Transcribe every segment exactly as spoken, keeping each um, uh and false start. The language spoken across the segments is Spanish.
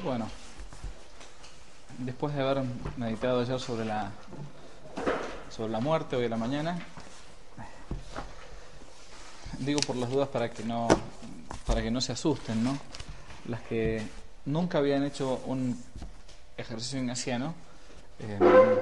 Bueno, después de haber meditado ayer sobre la sobre la muerte hoy a la mañana, digo por las dudas para que no para que no se asusten, ¿no? Las que nunca habían hecho un ejercicio ignaciano, eh,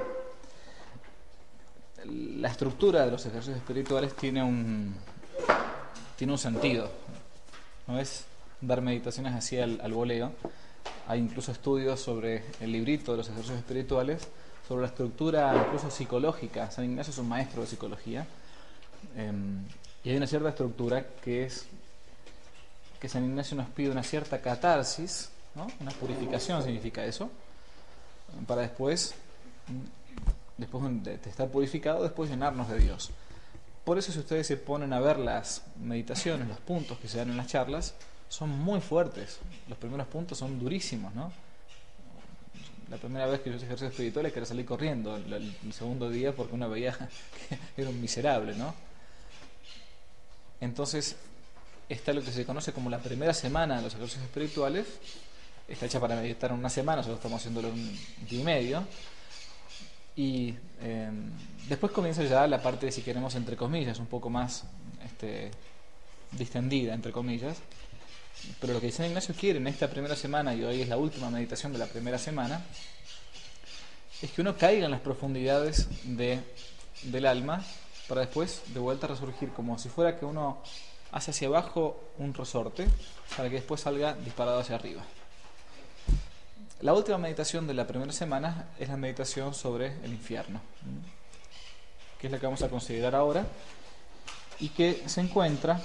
la estructura de los ejercicios espirituales tiene un tiene un sentido. No es dar meditaciones así al, al voleo. Hay incluso estudios sobre el librito de los ejercicios espirituales, sobre la estructura incluso psicológica. San Ignacio es un maestro de psicología, eh, y hay una cierta estructura que es que San Ignacio nos pide una cierta catarsis, ¿no? Una purificación significa eso, para después, después de estar purificado, después llenarnos de Dios. Por eso, si ustedes se ponen a ver las meditaciones, los puntos que se dan en las charlas, son muy fuertes. Los primeros puntos son durísimos, ¿no? La primera vez que yo hice ejercicios espirituales quería salir corriendo el, el segundo día porque uno veía que era un miserable, ¿no? Entonces, está lo que se conoce como la primera semana de los ejercicios espirituales. Está hecha para meditar en una semana, nosotros estamos haciéndolo en un día y medio. Y eh, después comienza ya la parte, si queremos, entre comillas, un poco más este, distendida, entre comillas. Pero lo que San Ignacio quiere en esta primera semana, y hoy es la última meditación de la primera semana, es que uno caiga en las profundidades de, del alma para después de vuelta a resurgir, como si fuera que uno hace hacia abajo un resorte para que después salga disparado hacia arriba. La última meditación de la primera semana es la meditación sobre el infierno, que es la que vamos a considerar ahora y que se encuentra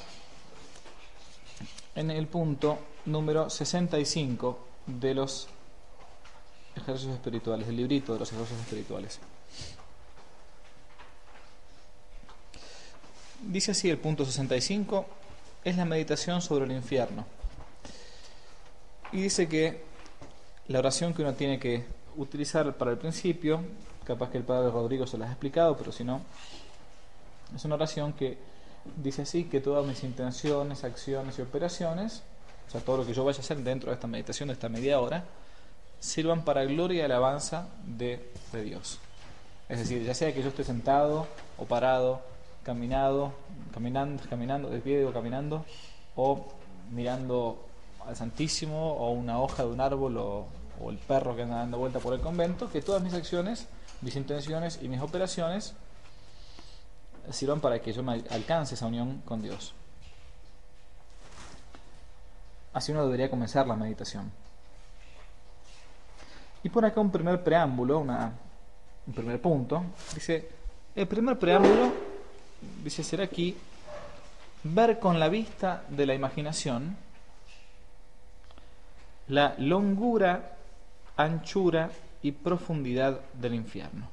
en el punto número sesenta y cinco de los ejercicios espirituales, del librito de los ejercicios espirituales. Dice así el punto sesenta y cinco, es la meditación sobre el infierno. Y dice que la oración que uno tiene que utilizar para el principio, capaz que el padre Rodrigo se las ha explicado, pero si no, es una oración que dice así, que todas mis intenciones, acciones y operaciones, o sea, todo lo que yo vaya a hacer dentro de esta meditación, de esta media hora, sirvan para gloria y alabanza de, de Dios. Es decir, ya sea que yo esté sentado o parado, caminado, caminando, caminando, de pie o caminando, o mirando al Santísimo, o una hoja de un árbol, o, o el perro que anda dando vuelta por el convento, que todas mis acciones, mis intenciones y mis operaciones sirvan para que yo me alcance esa unión con Dios. Así uno debería comenzar la meditación. Y por acá un primer preámbulo, una, un primer punto, dice, el primer preámbulo, dice ser aquí, ver con la vista de la imaginación la longura, anchura y profundidad del infierno.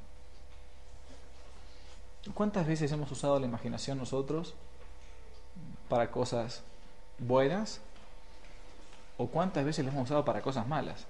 ¿Cuántas veces hemos usado la imaginación nosotros para cosas buenas? ¿O cuántas veces la hemos usado para cosas malas?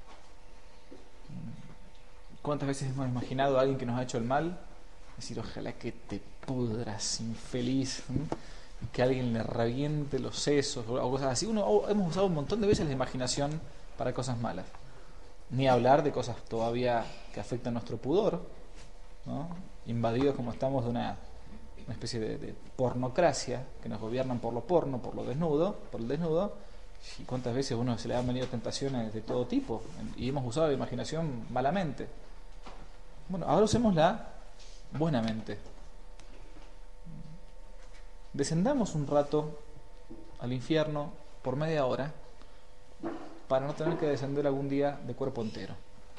¿Cuántas veces hemos imaginado a alguien que nos ha hecho el mal? Decir, ojalá que te pudras, infeliz, ¿sí? Que alguien le reviente los sesos o cosas así. Uno, hemos usado un montón de veces la imaginación para cosas malas. Ni hablar de cosas todavía que afectan nuestro pudor, ¿no? Invadidos como estamos de una, una especie de, de pornocracia, que nos gobiernan por lo porno, por lo desnudo, por el desnudo. Y cuántas veces uno se le han venido tentaciones de todo tipo y hemos usado la imaginación malamente. Bueno, ahora usémosla buenamente. Descendamos un rato al infierno por media hora para no tener que descender algún día de cuerpo entero.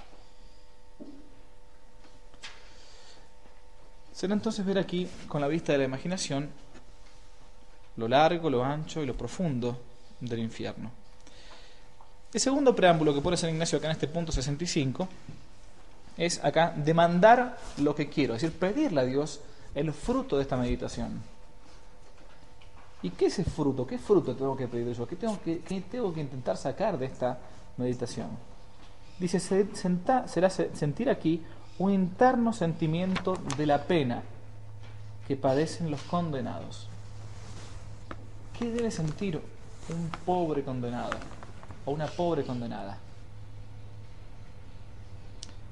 Será entonces ver aquí, con la vista de la imaginación, lo largo, lo ancho y lo profundo del infierno. El segundo preámbulo que pone San Ignacio acá en este punto sesenta y cinco es acá demandar lo que quiero, es decir, pedirle a Dios el fruto de esta meditación. ¿Y qué es ese fruto? ¿Qué fruto tengo que pedir yo? ¿Qué tengo que, qué tengo que intentar sacar de esta meditación? Dice, senta, será sentir aquí un interno sentimiento de la pena que padecen los condenados. ¿Qué debe sentir un pobre condenado o una pobre condenada?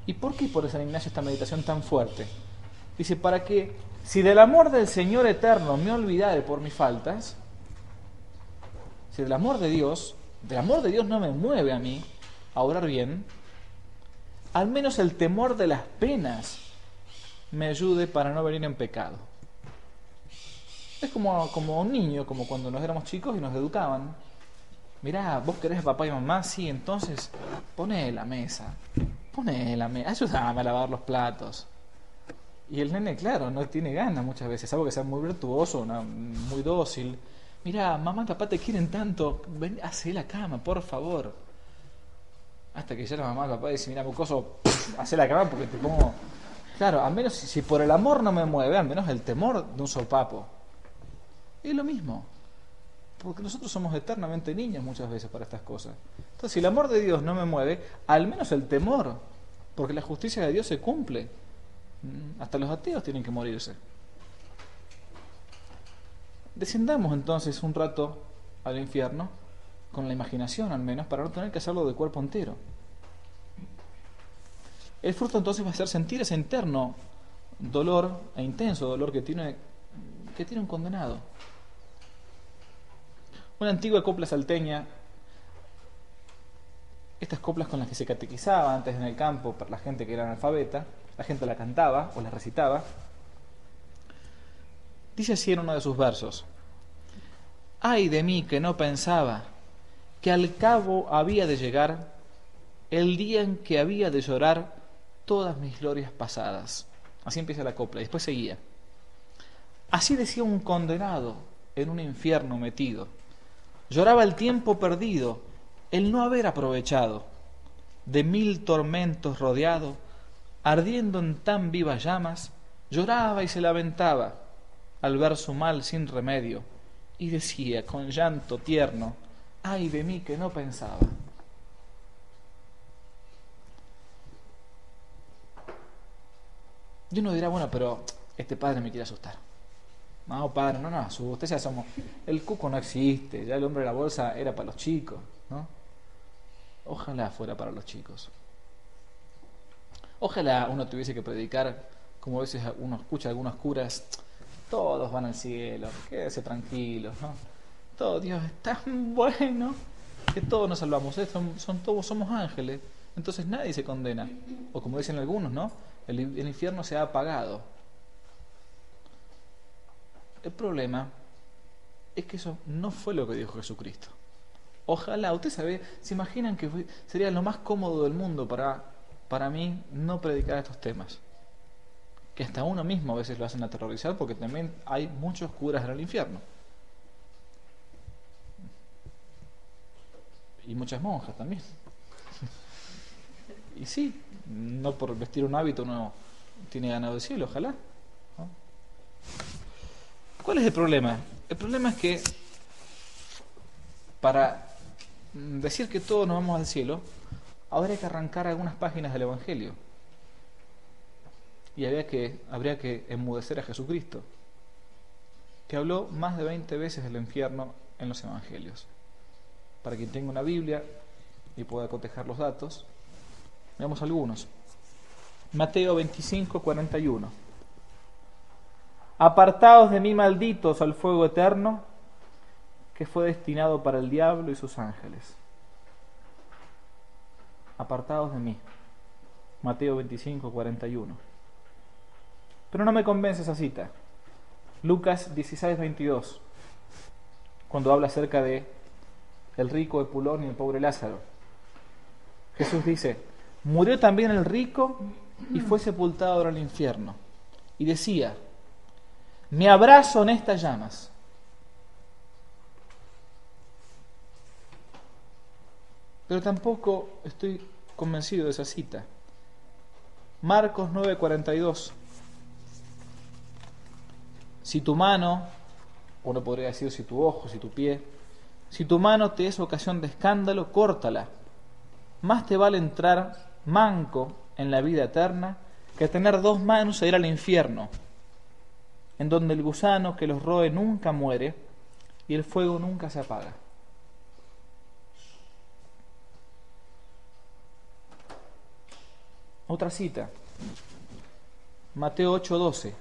¿Y por qué por San Ignacio esta meditación tan fuerte? Dice, para que, si del amor del Señor eterno me olvidare por mis faltas, si del amor de Dios, del amor de Dios no me mueve a mí a orar bien, al menos el temor de las penas me ayude para no venir en pecado. Es como, como un niño, como cuando nos éramos chicos y nos educaban. Mirá, vos querés a papá y mamá, sí, entonces poné la mesa, poné la mesa, ayúdame a lavar los platos. Y el nene, claro, no tiene ganas muchas veces, algo que sea muy virtuoso, una, muy dócil. Mirá, mamá y papá te quieren tanto, ven, hacé la cama, por favor. Hasta que ya la mamá y papá dice, mirá, mocoso, hacé la cama porque te pongo... Claro, al menos si, si por el amor no me mueve, al menos el temor de un sopapo. Es lo mismo. Porque nosotros somos eternamente niños muchas veces para estas cosas. Entonces, si el amor de Dios no me mueve, al menos el temor, porque la justicia de Dios se cumple. Hasta los ateos tienen que morirse. Descendamos entonces un rato al infierno, con la imaginación al menos, para no tener que hacerlo de cuerpo entero. El fruto entonces va a ser sentir ese interno dolor e intenso dolor que tiene, que tiene un condenado. Una antigua copla salteña, estas coplas con las que se catequizaba antes en el campo para la gente que era analfabeta, la gente la cantaba o la recitaba, dice así en uno de sus versos: ay de mí que no pensaba que al cabo había de llegar el día en que había de llorar todas mis glorias pasadas. Así empieza la copla y después seguía: así decía un condenado en un infierno metido, lloraba el tiempo perdido, el no haber aprovechado, de mil tormentos rodeado, ardiendo en tan vivas llamas, lloraba y se lamentaba al ver su mal sin remedio, y decía con llanto tierno: ay de mí que no pensaba. Y uno dirá, bueno, pero este padre me quiere asustar. No, padre, no nos asuste, ya somos... El cuco no existe, ya el hombre de la bolsa era para los chicos, ¿no? Ojalá fuera para los chicos. Ojalá uno tuviese que predicar, como a veces uno escucha a algunos curas: todos van al cielo, quédese tranquilos, ¿no? Todo Dios es tan bueno que todos nos salvamos, ¿eh? son, son todos somos ángeles, entonces nadie se condena. O como dicen algunos, ¿no? El, el infierno se ha apagado. El problema es que eso no fue lo que dijo Jesucristo. Ojalá, usted sabe, se imaginan que sería lo más cómodo del mundo para, para mí no predicar estos temas. Que hasta uno mismo a veces lo hacen aterrorizar, porque también hay muchos curas en el infierno. Y muchas monjas también. Y sí, no por vestir un hábito uno tiene ganado el cielo, ojalá, ¿no? ¿Cuál es el problema? El problema es que para decir que todos nos vamos al cielo, habría que arrancar algunas páginas del Evangelio. Y habría que, habría que enmudecer a Jesucristo, que habló más de veinte veces del infierno en los Evangelios. Para quien tenga una Biblia y pueda cotejar los datos, veamos algunos. Mateo veinticinco, cuarenta y uno. Apartaos de mí, malditos, al fuego eterno, que fue destinado para el diablo y sus ángeles. Apartaos de mí. Mateo veinticinco, cuarenta y uno. Pero no me convence esa cita. Lucas dieciséis, veintidós, cuando habla acerca de el rico Epulón y el pobre Lázaro. Jesús dice: murió también el rico y fue sepultado en el infierno. Y decía: me abrazo en estas llamas. Pero tampoco estoy convencido de esa cita. Marcos nueve, cuarenta y dos. Si tu mano, uno podría decir si tu ojo, si tu pie, si tu mano te es ocasión de escándalo, córtala. Más te vale entrar manco en la vida eterna que tener dos manos e ir al infierno, en donde el gusano que los roe nunca muere y el fuego nunca se apaga. Otra cita, Mateo ocho doce.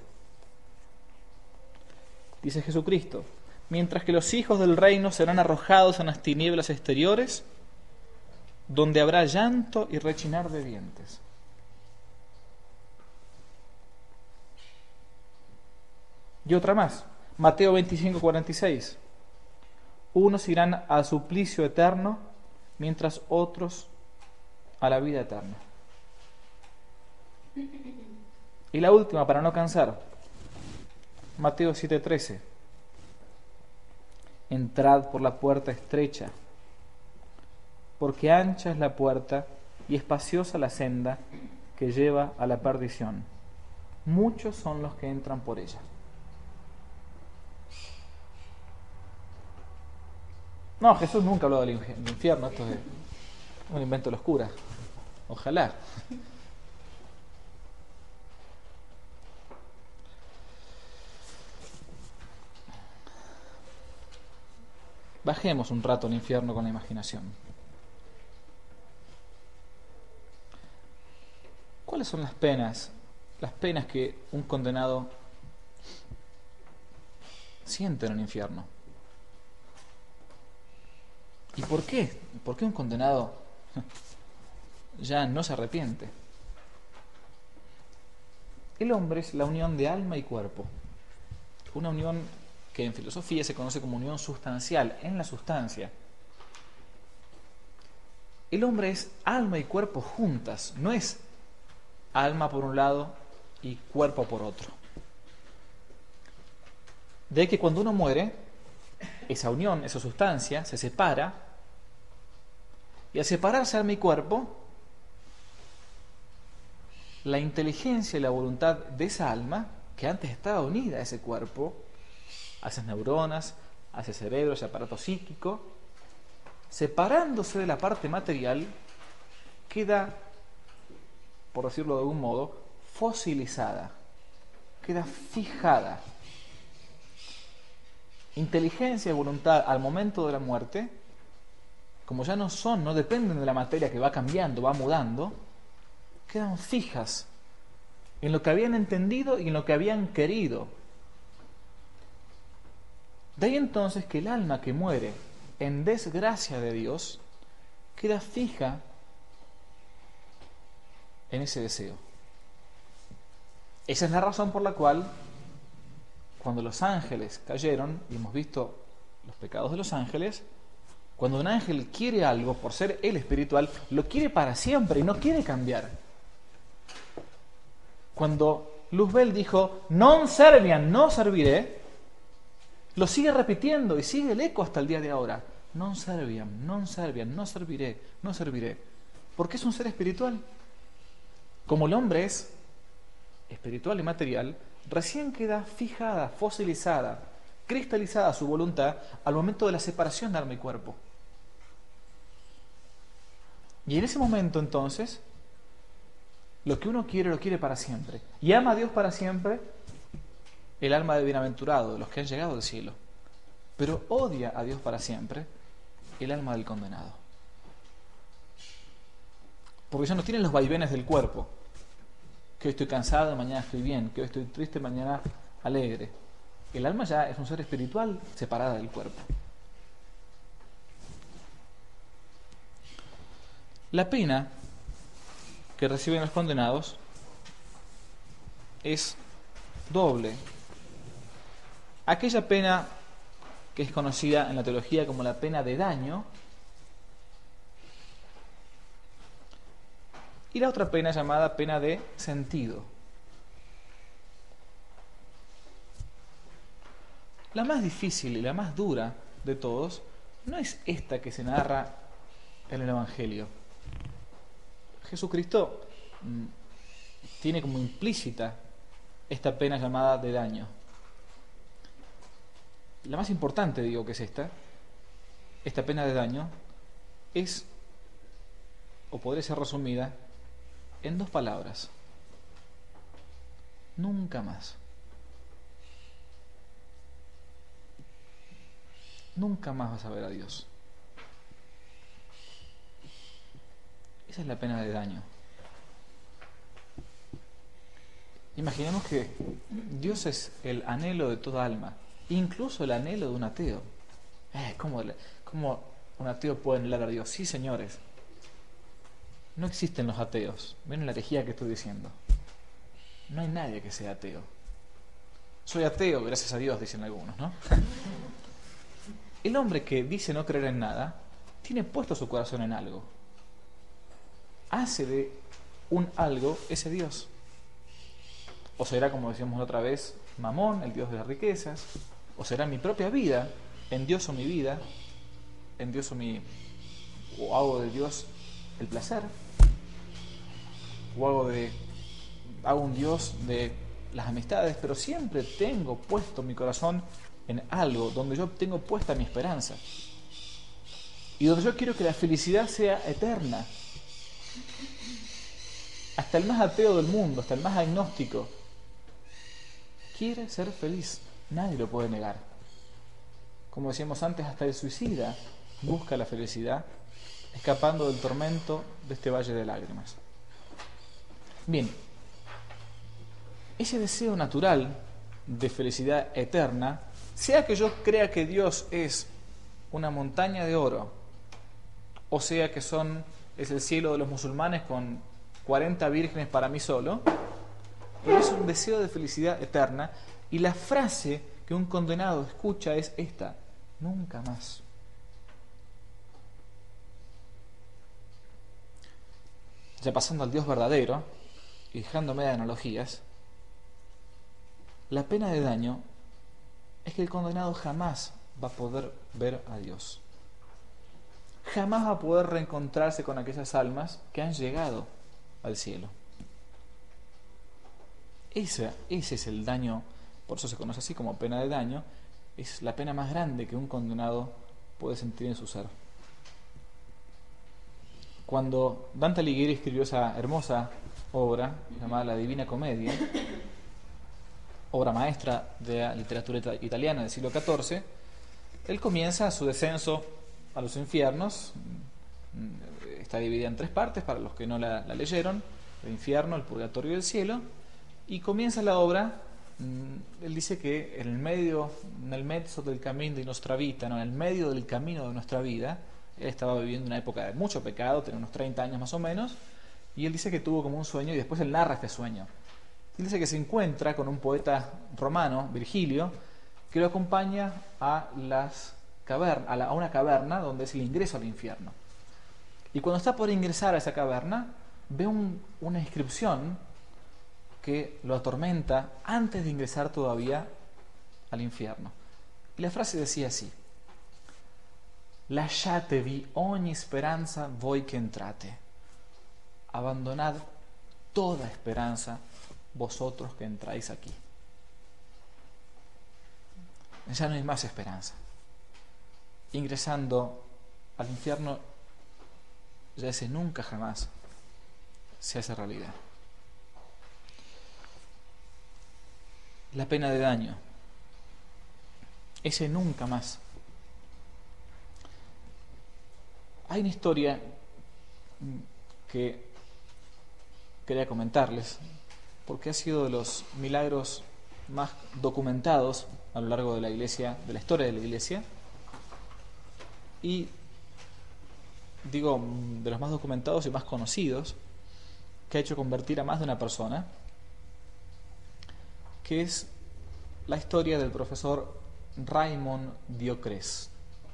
Dice Jesucristo: mientras que los hijos del reino serán arrojados en las tinieblas exteriores, donde habrá llanto y rechinar de dientes. Y otra más, Mateo veinticinco cuarenta y seis. Unos irán al suplicio eterno, mientras otros a la vida eterna. Y la última, para no cansar, Mateo siete trece. Entrad por la puerta estrecha, porque ancha es la puerta y espaciosa la senda que lleva a la perdición. Muchos son los que entran por ella. No, Jesús nunca habló del infierno, esto es un invento de los curas. Ojalá. Bajemos un rato al infierno con la imaginación. ¿Cuáles son las penas, las penas que un condenado siente en el infierno? ¿Y por qué? ¿Por qué un condenado ya no se arrepiente? El hombre es la unión de alma y cuerpo, una unión que en filosofía se conoce como unión sustancial, en la sustancia. El hombre es alma y cuerpo juntas, no es alma por un lado y cuerpo por otro. De ahí que cuando uno muere, esa unión, esa sustancia, se separa, y al separarse alma y cuerpo, la inteligencia y la voluntad de esa alma, que antes estaba unida a ese cuerpo, a esas neuronas, a ese cerebro, a ese aparato psíquico, separándose de la parte material, queda, por decirlo de algún modo, fosilizada, queda fijada. Inteligencia y voluntad al momento de la muerte, como ya no son, no dependen de la materia que va cambiando, va mudando, quedan fijas en lo que habían entendido y en lo que habían querido. De ahí entonces que el alma que muere en desgracia de Dios queda fija en ese deseo. Esa es la razón por la cual cuando los ángeles cayeron, y hemos visto los pecados de los ángeles, cuando un ángel quiere algo, por ser él espiritual, lo quiere para siempre y no quiere cambiar. Cuando Luzbel dijo, non serviam, no serviré, lo sigue repitiendo y sigue el eco hasta el día de ahora. Non serviam, non serviam, no serviré, no serviré. Porque es un ser espiritual. Como el hombre es espiritual y material, recién queda fijada, fosilizada, cristalizada su voluntad al momento de la separación de alma y cuerpo. Y en ese momento entonces, lo que uno quiere, lo quiere para siempre. Y ama a Dios para siempre el alma de bienaventurado, de los que han llegado al cielo. Pero odia a Dios para siempre el alma del condenado. Porque ya no tienen los vaivenes del cuerpo. Que hoy estoy cansado, mañana estoy bien. Que hoy estoy triste, mañana alegre. El alma ya es un ser espiritual separada del cuerpo. La pena que reciben los condenados es doble. Aquella pena que es conocida en la teología como la pena de daño, y la otra pena llamada pena de sentido. La más difícil y la más dura de todos no es esta que se narra en el Evangelio. Jesucristo mmm, tiene como implícita esta pena llamada de daño. La más importante, digo, que es esta, esta pena de daño, es, o podría ser resumida, en dos palabras: nunca más. Nunca más vas a ver a Dios. Esa es la pena de daño. Imaginemos que Dios es el anhelo de toda alma, incluso el anhelo de un ateo. Eh, ¿cómo, ¿Cómo un ateo puede anhelar a Dios? Sí, señores. No existen los ateos. Miren la herejía que estoy diciendo. No hay nadie que sea ateo. Soy ateo, gracias a Dios, dicen algunos, ¿no? El hombre que dice no creer en nada, tiene puesto su corazón en algo. Hace de un algo ese Dios. O será, como decíamos la otra vez, Mamón, el Dios de las riquezas. O será mi propia vida, endioso mi vida, endioso mi... o hago de Dios el placer. O hago de... hago un Dios de las amistades, pero siempre tengo puesto mi corazón en algo donde yo tengo puesta mi esperanza y donde yo quiero que la felicidad sea eterna. Hasta el más ateo del mundo, hasta el más agnóstico, quiere ser feliz. Nadie lo puede negar. Como decíamos antes, hasta el suicida busca la felicidad, escapando del tormento de este valle de lágrimas. Bien, ese deseo natural de felicidad eterna, sea que yo crea que Dios es una montaña de oro, o sea que son, es el cielo de los musulmanes con cuarenta vírgenes para mí solo, pero es un deseo de felicidad eterna, y la frase que un condenado escucha es esta: nunca más. Ya pasando al Dios verdadero, y dejándome de analogías, la pena de daño es que el condenado jamás va a poder ver a Dios. Jamás va a poder reencontrarse con aquellas almas que han llegado al cielo. Ese, ese es el daño, por eso se conoce así como pena de daño, es la pena más grande que un condenado puede sentir en su ser. Cuando Dante Alighieri escribió esa hermosa obra llamada La Divina Comedia, obra maestra de la literatura italiana del siglo catorce, él comienza su descenso a los infiernos. Está dividida en tres partes para los que no la, la leyeron: el infierno, el purgatorio y el cielo. Y comienza la obra, él dice que en el medio, en el mezzo del camino de nuestra vida, no, en el medio del camino de nuestra vida, él estaba viviendo una época de mucho pecado, tenía unos treinta años más o menos, y él dice que tuvo como un sueño, y después él narra este sueño. Él dice que se encuentra con un poeta romano, Virgilio, que lo acompaña a, las caverna, a, la, a una caverna donde es el ingreso al infierno. Y cuando está por ingresar a esa caverna, ve un, una inscripción que lo atormenta antes de ingresar todavía al infierno. Y la frase decía así: lasciatevi ogni speranza voi che entrate. Abandonad toda esperanza vosotros que entráis aquí. Ya no hay más esperanza. Ingresando al infierno, ya ese nunca jamás se hace realidad. La pena de daño, ese nunca más. Hay una historia que quería comentarles, porque ha sido de los milagros más documentados a lo largo de la iglesia, de la historia de la iglesia, y digo, de los más documentados y más conocidos, que ha hecho convertir a más de una persona, que es la historia del profesor Raymond Diocrés.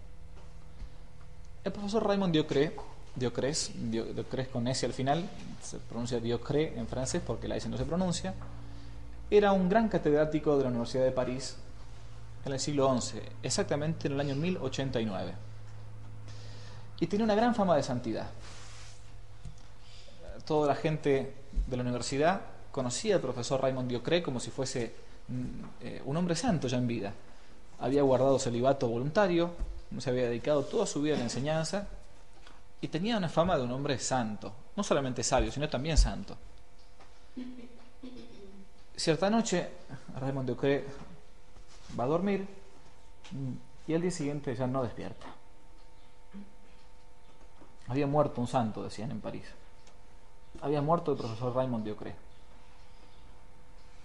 El profesor Raymond Diocrés, Diocrés, Diocrés con S al final, se pronuncia Diocrés en francés porque la S no se pronuncia, era un gran catedrático de la Universidad de París en el siglo once, exactamente en el año mil ochenta y nueve. Y tenía una gran fama de santidad. Toda la gente de la universidad conocía al profesor Raymond Diocrés como si fuese eh, un hombre santo ya en vida. Había guardado celibato voluntario, se había dedicado toda su vida a la enseñanza y tenía una fama de un hombre santo, no solamente sabio, sino también santo. Cierta noche, Raymond Diocrés va a dormir y al día siguiente ya no despierta. Había muerto un santo, decían en París. Había muerto el profesor Raymond Diocrés.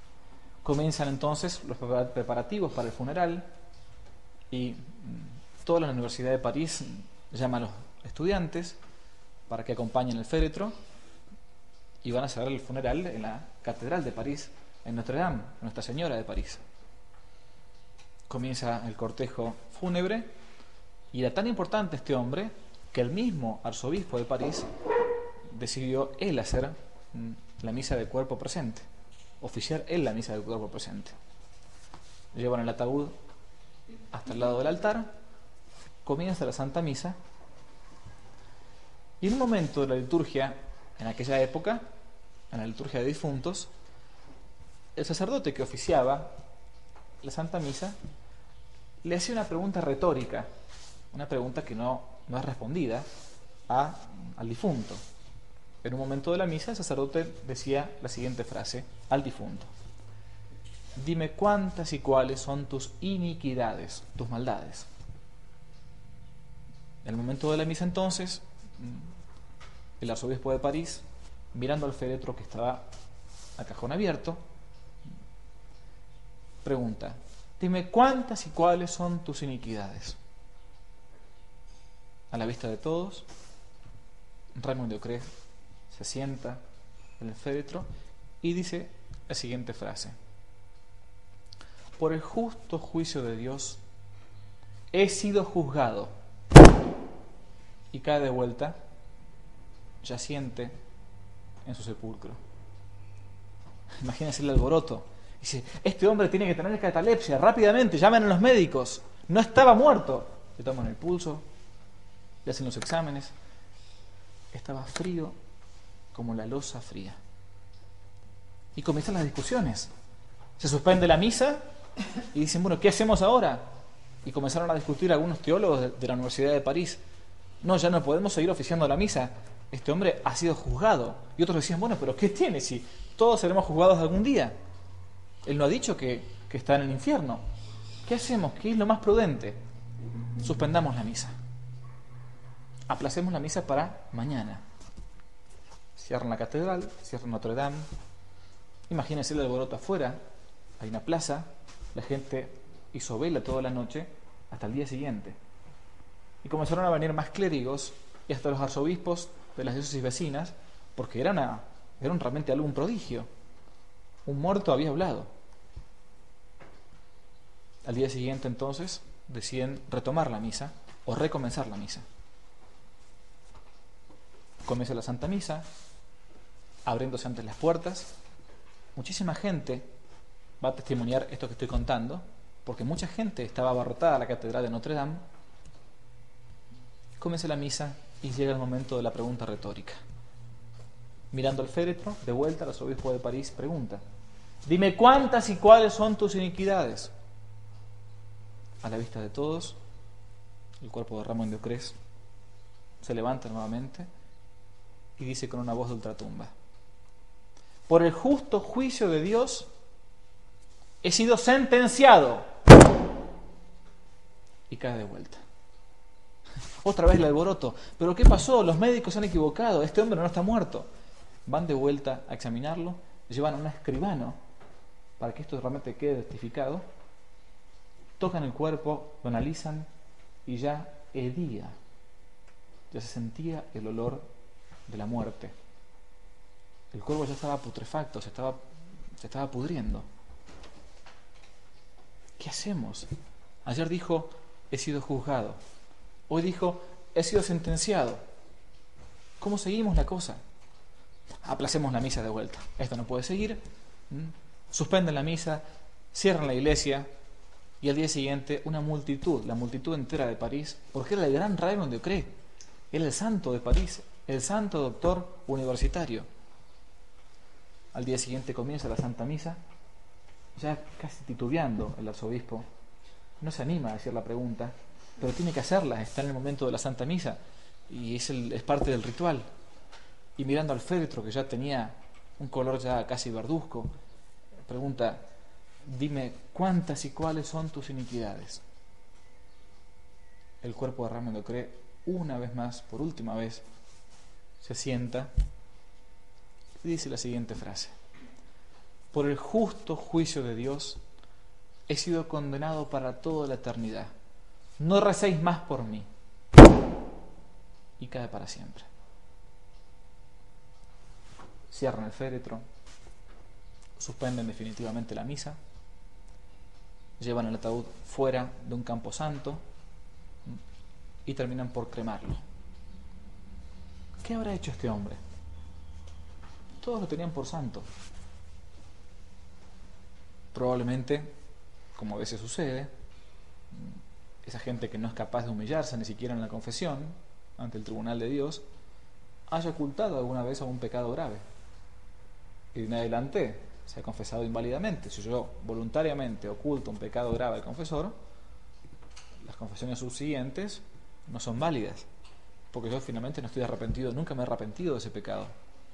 Comienzan entonces los preparativos para el funeral y toda la Universidad de París llama a los estudiantes para que acompañen el féretro y van a hacer el funeral en la Catedral de París, en Notre Dame, Nuestra Señora de París. Comienza el cortejo fúnebre y era tan importante este hombre que el mismo arzobispo de París decidió él hacer la misa de cuerpo presente, oficiar él la misa de cuerpo presente. Llevan el ataúd hasta el lado del altar, comienza la Santa Misa y en un momento de la liturgia, en aquella época, en la liturgia de difuntos, el sacerdote que oficiaba la Santa Misa le hacía una pregunta retórica, una pregunta que no, no es respondida a, al difunto. En un momento de la misa el sacerdote decía la siguiente frase al difunto: dime cuántas y cuáles son tus iniquidades, tus maldades. En el momento de la misa entonces, el arzobispo de París, mirando al féretro que estaba a cajón abierto, pregunta: dime cuántas y cuáles son tus iniquidades. A la vista de todos, Raymond de Ocré se sienta en el féretro y dice la siguiente frase: por el justo juicio de Dios he sido juzgado. Y cae de vuelta, yaciente en su sepulcro. Imagínense el alboroto. Dice: este hombre tiene que tener catalepsia, rápidamente, llamen a los médicos, no estaba muerto. Le toman el pulso, le hacen los exámenes, estaba frío como la losa fría. Y comienzan las discusiones. Se suspende la misa y dicen: bueno, ¿qué hacemos ahora? Y comenzaron a discutir algunos teólogos de, de la Universidad de París. No, ya no podemos seguir oficiando la misa. Este hombre ha sido juzgado. Y otros decían: bueno, pero ¿qué tiene si todos seremos juzgados algún día? Él no ha dicho que, que está en el infierno. ¿Qué hacemos? ¿Qué es lo más prudente? Suspendamos la misa. Aplacemos la misa para mañana. Cierran la catedral, cierran Notre Dame. Imagínense el alboroto afuera. Hay una plaza, la gente hizo vela toda la noche hasta el día siguiente. Y comenzaron a venir más clérigos y hasta los arzobispos de las diócesis vecinas, porque era, una, era un, realmente algo, un prodigio. Un muerto había hablado. Al día siguiente entonces deciden retomar la misa o recomenzar la misa. Comienza la Santa Misa, abriéndose antes las puertas. Muchísima gente va a testimoniar esto que estoy contando, porque mucha gente estaba abarrotada a la catedral de Notre Dame. Comienza la misa y llega el momento de la pregunta retórica. Mirando al féretro, de vuelta, el arzobispo de París pregunta: dime cuántas y cuáles son tus iniquidades. A la vista de todos, el cuerpo de Raymond de Ocré se levanta nuevamente y dice con una voz de ultratumba: por el justo juicio de Dios he sido sentenciado. Y cae de vuelta. Otra vez el alboroto. ¿Pero qué pasó? Los médicos se han equivocado. Este hombre no está muerto. Van de vuelta a examinarlo. Llevan a un escribano para que esto realmente quede testificado. Tocan el cuerpo, lo analizan y ya hedía. Ya se sentía el olor de la muerte. El cuerpo ya estaba putrefacto, se estaba, se estaba pudriendo. ¿Qué hacemos? Ayer dijo: he sido juzgado. Hoy dijo: he sido sentenciado. ¿Cómo seguimos la cosa? Aplacemos la misa de vuelta. Esto no puede seguir. ¿Mm? Suspenden la misa, cierran la iglesia y al día siguiente una multitud, la multitud entera de París, porque era el gran Raymond de Ocré, era el santo de París, el santo doctor universitario. Al día siguiente comienza la Santa Misa, ya casi titubeando el arzobispo, no se anima a decir la pregunta, pero tiene que hacerla, está en el momento de la Santa Misa y es, el, es parte del ritual. Y mirando al féretro, que ya tenía un color ya casi verduzco, pregunta: dime cuántas y cuáles son tus iniquidades. El cuerpo de Raymond de Ocré, una vez más, por última vez, se sienta y dice la siguiente frase: por el justo juicio de Dios, he sido condenado para toda la eternidad. No recéis más por mí. Y cae para siempre. Cierran el féretro, suspenden definitivamente la misa, llevan el ataúd fuera de un camposanto y terminan por cremarlo. ¿Qué habrá hecho este hombre? Todos lo tenían por santo. Probablemente, como a veces sucede, esa gente que no es capaz de humillarse ni siquiera en la confesión ante el tribunal de Dios, haya ocultado alguna vez algún pecado grave. Y en adelante se ha confesado inválidamente. Si yo voluntariamente oculto un pecado grave al confesor, las confesiones subsiguientes no son válidas, porque yo finalmente no estoy arrepentido, nunca me he arrepentido de ese pecado.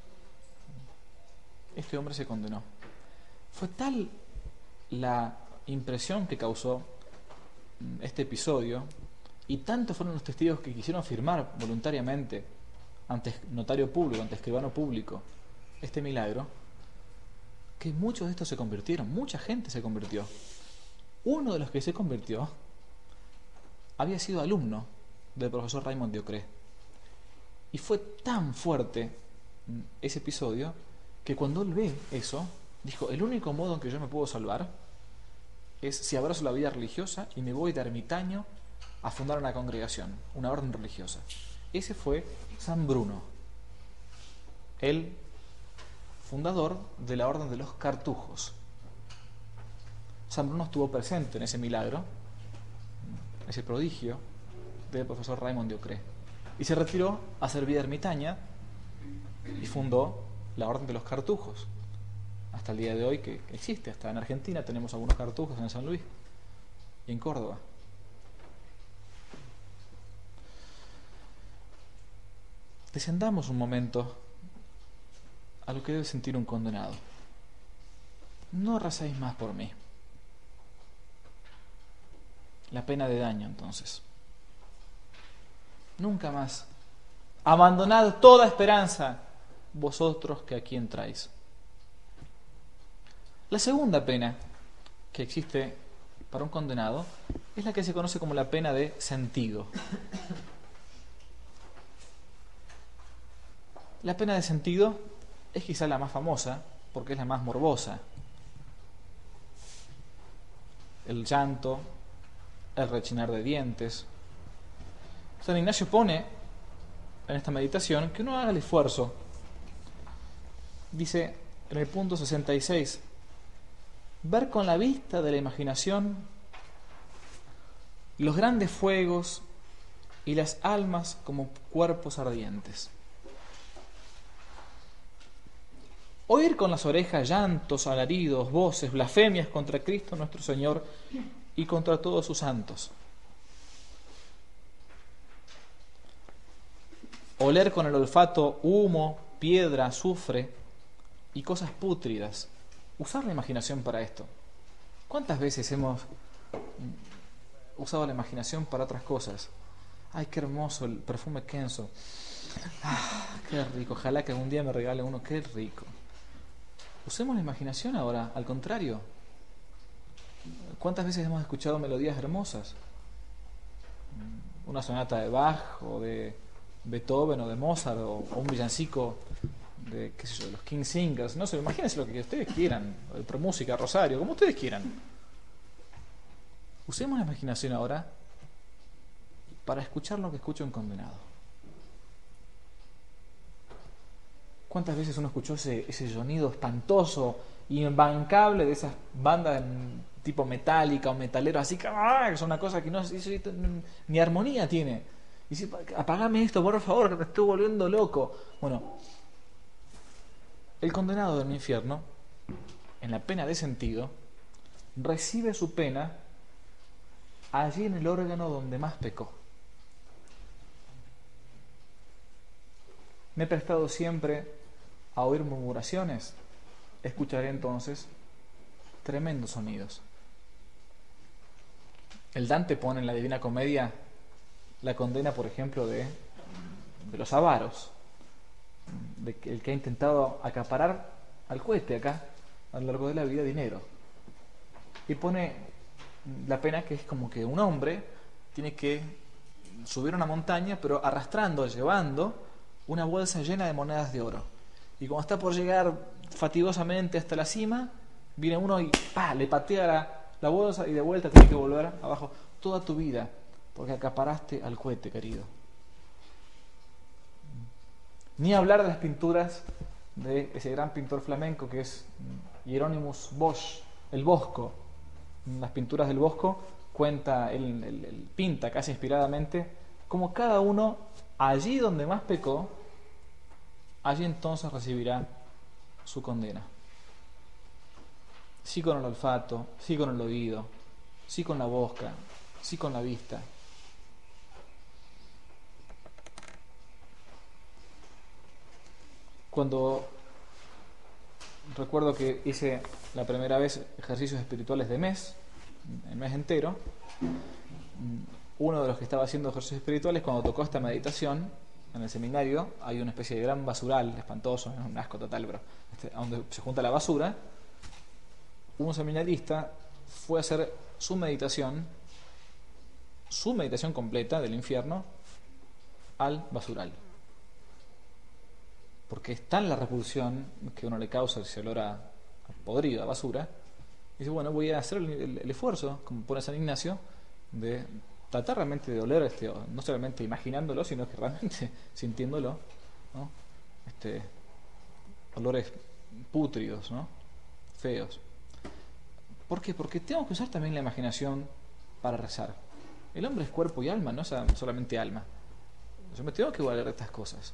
Este hombre se condenó. Fue tal la impresión que causó este episodio, y tantos fueron los testigos que quisieron firmar voluntariamente ante notario público, ante escribano público, este milagro, que muchos de estos se convirtieron, mucha gente se convirtió. Uno de los que se convirtió había sido alumno del profesor Raymond Diocré, y fue tan fuerte ese episodio que cuando él ve eso, dijo: el único modo en que yo me puedo salvar es si abrazo la vida religiosa y me voy de ermitaño a fundar una congregación, una orden religiosa. Ese fue San Bruno, el fundador de la orden de los cartujos. San Bruno estuvo presente en ese milagro, ese prodigio del profesor Raymond Diocré, y se retiró a hacer vida ermitaña y fundó la orden de los cartujos, hasta el día de hoy, que existe. Hasta en Argentina tenemos algunos cartujos, en San Luis y en Córdoba. Descendamos un momento a lo que debe sentir un condenado. No recéis más por mí. La pena de daño, entonces. Nunca más. Abandonad toda esperanza, vosotros que aquí entráis. La segunda pena que existe para un condenado es la que se conoce como la pena de sentido. La pena de sentido es quizá la más famosa porque es la más morbosa. El llanto, el rechinar de dientes. San Ignacio pone en esta meditación que uno haga el esfuerzo. Dice en el punto sesenta y seis: ver con la vista de la imaginación los grandes fuegos y las almas como cuerpos ardientes. Oír con las orejas llantos, alaridos, voces, blasfemias contra Cristo nuestro Señor y contra todos sus santos. Oler con el olfato humo, piedra, azufre y cosas pútridas. Usar la imaginación para esto. ¿Cuántas veces hemos usado la imaginación para otras cosas? Ay, qué hermoso el perfume Kenzo. Ah, qué rico. Ojalá que algún día me regale uno. Qué rico. Usemos la imaginación ahora, al contrario. ¿Cuántas veces hemos escuchado melodías hermosas? Una sonata de Bach o de Beethoven o de Mozart o, o un villancico de, qué sé yo, de los King Singers. No sé, imagínense lo que ustedes quieran, de Pro Música, Rosario, como ustedes quieran. Usemos la imaginación ahora para escuchar lo que escucha un condenado. ¿Cuántas veces uno escuchó ese, ese sonido espantoso y imbancable de esas bandas tipo metálica o metalero, así que, ¡ah!, que es una cosa que no, ni armonía tiene? Y dice: apagame esto, por favor, que me estoy volviendo loco. Bueno, el condenado del infierno, en la pena de sentido, recibe su pena allí en el órgano donde más pecó. Me he prestado siempre a oír murmuraciones. Escucharé entonces tremendos sonidos. El Dante pone en la Divina Comedia la condena, por ejemplo, de, de los avaros, de que el que ha intentado acaparar al cohete acá, a lo largo de la vida dinero. Y pone la pena que es como que un hombre tiene que subir una montaña, pero arrastrando, llevando una bolsa llena de monedas de oro. Y cuando está por llegar fatigosamente hasta la cima, viene uno y ¡pah!, le patea la, la bolsa y de vuelta tiene que volver abajo toda tu vida, porque acaparaste al cohete, querido. Ni hablar de las pinturas de ese gran pintor flamenco que es Hieronymus Bosch, el Bosco. Las pinturas del Bosco cuenta, él, él, él pinta casi inspiradamente como cada uno allí donde más pecó, allí entonces recibirá su condena. Sí con el olfato, sí con el oído, sí con la boca, sí con la vista. Cuando recuerdo que hice la primera vez ejercicios espirituales de mes, el mes entero, uno de los que estaba haciendo ejercicios espirituales, cuando tocó esta meditación en el seminario, hay una especie de gran basural espantoso, es un asco total, pero este, donde se junta la basura, un seminarista fue a hacer su meditación, su meditación completa del infierno, al basural. Porque es tan la repulsión que uno le causa ese olor a, a podrido, a basura, y dice, bueno, voy a hacer el, el, el esfuerzo, como pone San Ignacio, de tratar realmente de oler, este, no solamente imaginándolo, sino que realmente sintiéndolo, ¿no? Este, olores pútridos, ¿no? Feos. ¿Por qué? Porque tengo que usar también la imaginación para rezar. El hombre es cuerpo y alma, no es solamente alma. Yo me tengo que valer de estas cosas.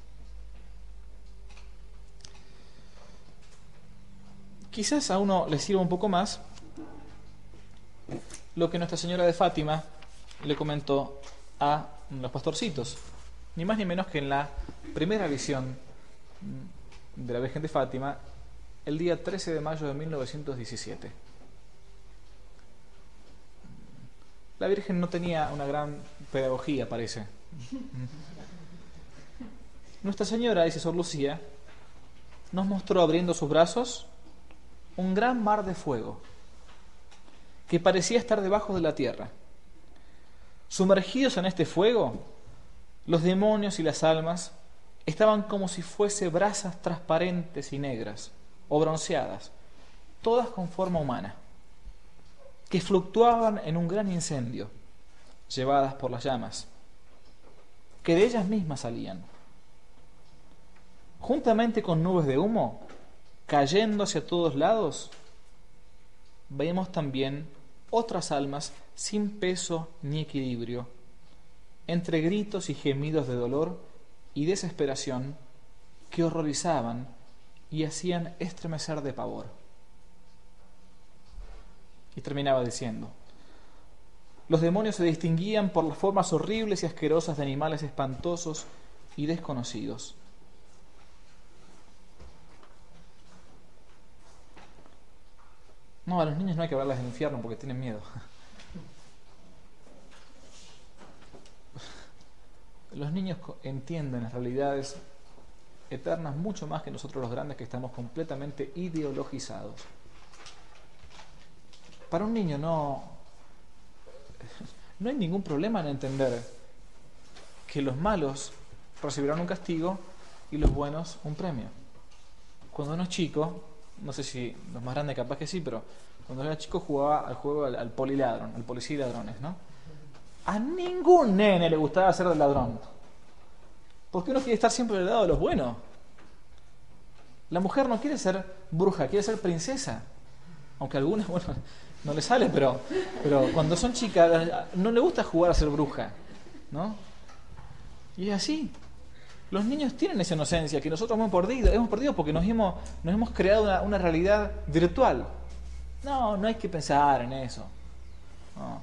Quizás a uno le sirva un poco más lo que Nuestra Señora de Fátima le comentó a los pastorcitos, ni más ni menos que en la primera visión de la Virgen de Fátima, el día trece de mayo de mil novecientos diecisiete. La Virgen no tenía una gran pedagogía, parece. Nuestra Señora, dice Sor Lucía, nos mostró abriendo sus brazos un gran mar de fuego que parecía estar debajo de la tierra. Sumergidos en este fuego, los demonios y las almas estaban como si fuese brasas transparentes y negras o bronceadas, todas con forma humana, que fluctuaban en un gran incendio, llevadas por las llamas, que de ellas mismas salían. Juntamente con nubes de humo, cayendo hacia todos lados, vemos también otras almas sin peso ni equilibrio, entre gritos y gemidos de dolor y desesperación que horrorizaban y hacían estremecer de pavor. Y terminaba diciendo, los demonios se distinguían por las formas horribles y asquerosas de animales espantosos y desconocidos. No, a los niños no hay que hablarles del infierno porque tienen miedo. Los niños entienden las realidades eternas mucho más que nosotros los grandes, que estamos completamente ideologizados. Para un niño no, no hay ningún problema en entender que los malos recibirán un castigo y los buenos un premio. Cuando uno es chico, no sé si los más grandes capaz que sí, pero cuando era chico jugaba al juego al, al poliladrón, al policía y ladrones, ¿no? A ningún nene le gustaba ser del ladrón, porque uno quiere estar siempre del lado de los buenos. La mujer no quiere ser bruja, quiere ser princesa, aunque a algunas, bueno, no le sale, pero, pero cuando son chicas no le gusta jugar a ser bruja, ¿no? Y es así. Los niños tienen esa inocencia que nosotros hemos perdido, hemos perdido porque nos hemos, nos hemos creado una, una realidad virtual. No, no hay que pensar en eso. No.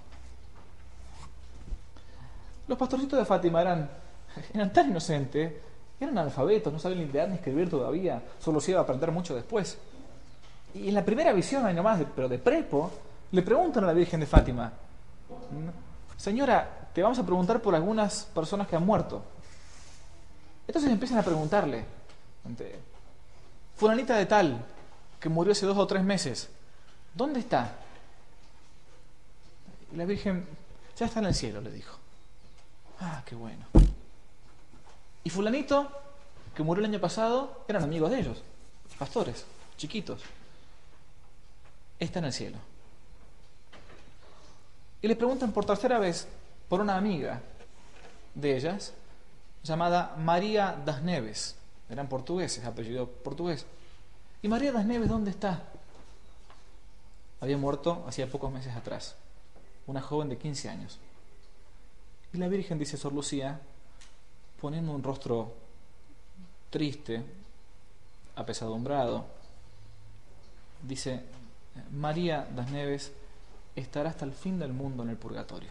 Los pastorcitos de Fátima eran, eran tan inocentes, eran analfabetos, no sabían ni leer ni escribir todavía, solo se iba a aprender mucho después. Y en la primera visión, ahí nomás, pero de prepo, le preguntan a la Virgen de Fátima, señora, te vamos a preguntar por algunas personas que han muerto. Entonces empiezan a preguntarle, fulanita de tal, que murió hace dos o tres meses, ¿dónde está? Y la Virgen, ya está en el cielo, le dijo. Ah, qué bueno. Y fulanito, que murió el año pasado, eran amigos de ellos, pastores, chiquitos. Está en el cielo. Y le preguntan por tercera vez por una amiga de ellas, llamada María das Neves. Eran portugueses, apellido portugués. ¿Y María das Neves dónde está? Había muerto hacía pocos meses atrás, una joven de quince años. Y la Virgen, dice Sor Lucía, poniendo un rostro triste, apesadumbrado, dice: María das Neves estará hasta el fin del mundo en el purgatorio.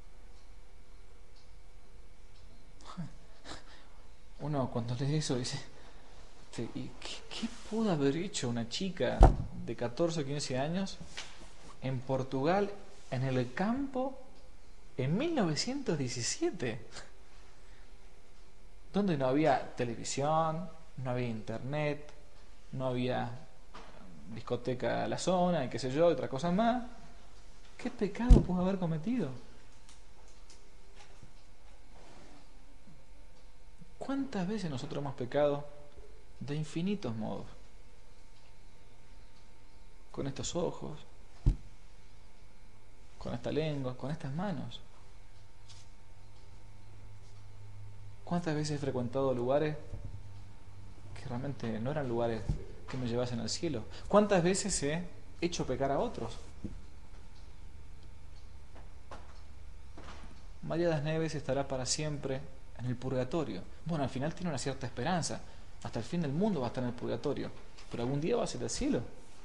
Uno cuando lee eso dice: ¿y qué, qué pudo haber hecho una chica de catorce o quince años en Portugal, en el campo, en mil novecientos diecisiete? Donde no había televisión, no había internet, no había discoteca a la zona y qué sé yo, y otras cosas más. ¿Qué pecado pudo haber cometido? ¿Cuántas veces nosotros hemos pecado de infinitos modos? Con estos ojos, con esta lengua, con estas manos. ¿Cuántas veces he frecuentado lugares que realmente no eran lugares que me llevasen al cielo? ¿Cuántas veces he hecho pecar a otros? María das Neves estará para siempre en el purgatorio. Bueno, al final tiene una cierta esperanza. Hasta el fin del mundo va a estar en el purgatorio, pero algún día va a ser al cielo.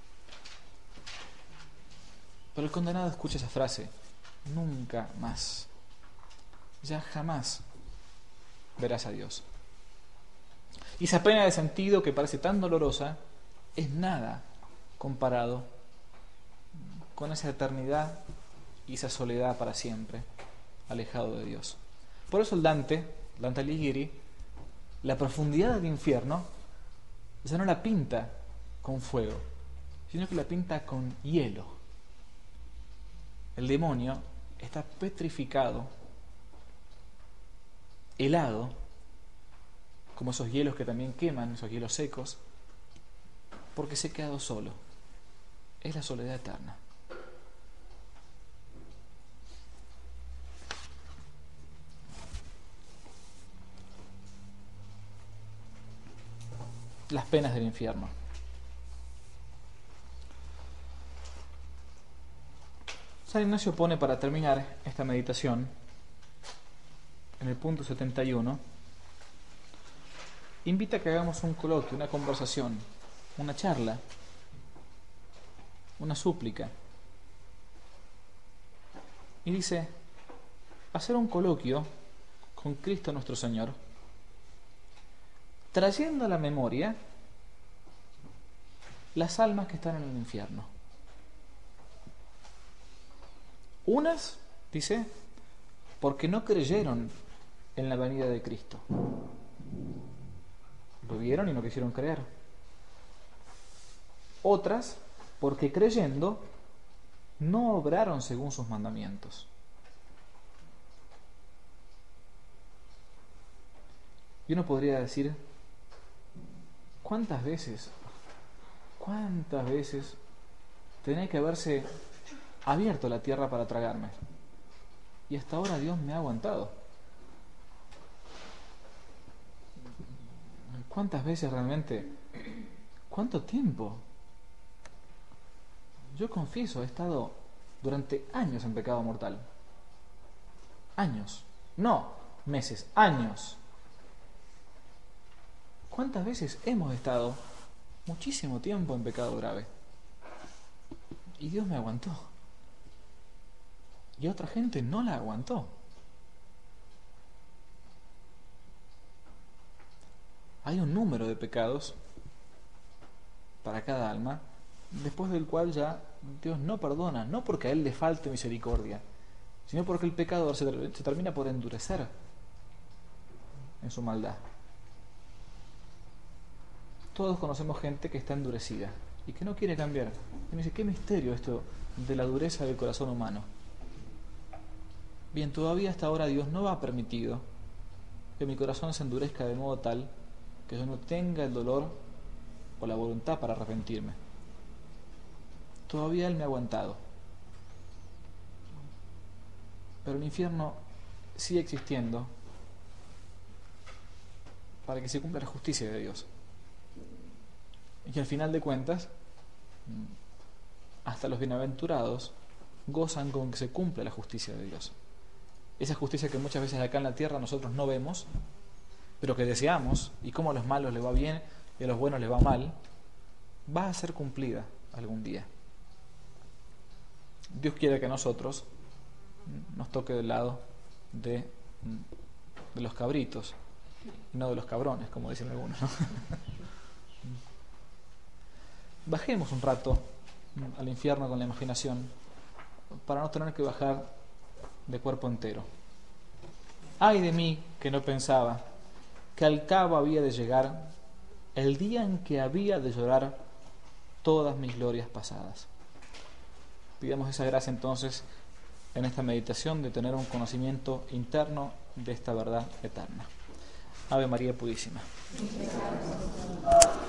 Pero el condenado escucha esa frase: nunca más, ya jamás verás a Dios. Y esa pena de sentido que parece tan dolorosa es nada comparado con esa eternidad y esa soledad para siempre, alejado de Dios. Por eso el Dante, Dante Alighieri, la profundidad del infierno ya no la pinta con fuego, sino que la pinta con hielo. El demonio está petrificado, helado, como esos hielos que también queman, esos hielos secos, porque se ha quedado solo. Es la soledad eterna. Las penas del infierno. San Ignacio pone, para terminar esta meditación, en el punto setenta y uno, invita a que hagamos un coloquio, una conversación, una charla, una súplica. Y dice: hacer un coloquio con Cristo nuestro Señor, trayendo a la memoria las almas que están en el infierno. Unas, dice, porque no creyeron en la venida de Cristo. Lo vieron y no quisieron creer. Otras, porque creyendo, no obraron según sus mandamientos. Y uno podría decir: ¿cuántas veces, cuántas veces tenía que haberse abierto la tierra para tragarme? Y hasta ahora Dios me ha aguantado. ¿Cuántas veces realmente? ¿Cuánto tiempo? Yo confieso, he estado durante años en pecado mortal. Años. No meses, años. ¿Cuántas veces hemos estado muchísimo tiempo en pecado grave? Y Dios me aguantó. Y otra gente no la aguantó. Hay un número de pecados para cada alma, después del cual ya Dios no perdona, no porque a él le falte misericordia, sino porque el pecador se, se termina por endurecer en su maldad. Todos conocemos gente que está endurecida y que no quiere cambiar. Y me dice, qué misterio esto de la dureza del corazón humano. Bien, todavía hasta ahora Dios no ha permitido que mi corazón se endurezca de modo tal que yo no tenga el dolor o la voluntad para arrepentirme. Todavía Él me ha aguantado. Pero el infierno sigue existiendo para que se cumpla la justicia de Dios. Y al final de cuentas, hasta los bienaventurados gozan con que se cumpla la justicia de Dios. Esa justicia que muchas veces acá en la tierra nosotros no vemos, pero que deseamos, y como a los malos les va bien y a los buenos les va mal, va a ser cumplida algún día. Dios quiere que nosotros nos toque del lado de, de los cabritos, y no de los cabrones, como dicen algunos, ¿no? Bajemos un rato al infierno con la imaginación para no tener que bajar de cuerpo entero. Ay de mí que no pensaba que al cabo había de llegar el día en que había de llorar todas mis glorias pasadas. Pidamos esa gracia entonces en esta meditación de tener un conocimiento interno de esta verdad eterna. Ave María Purísima.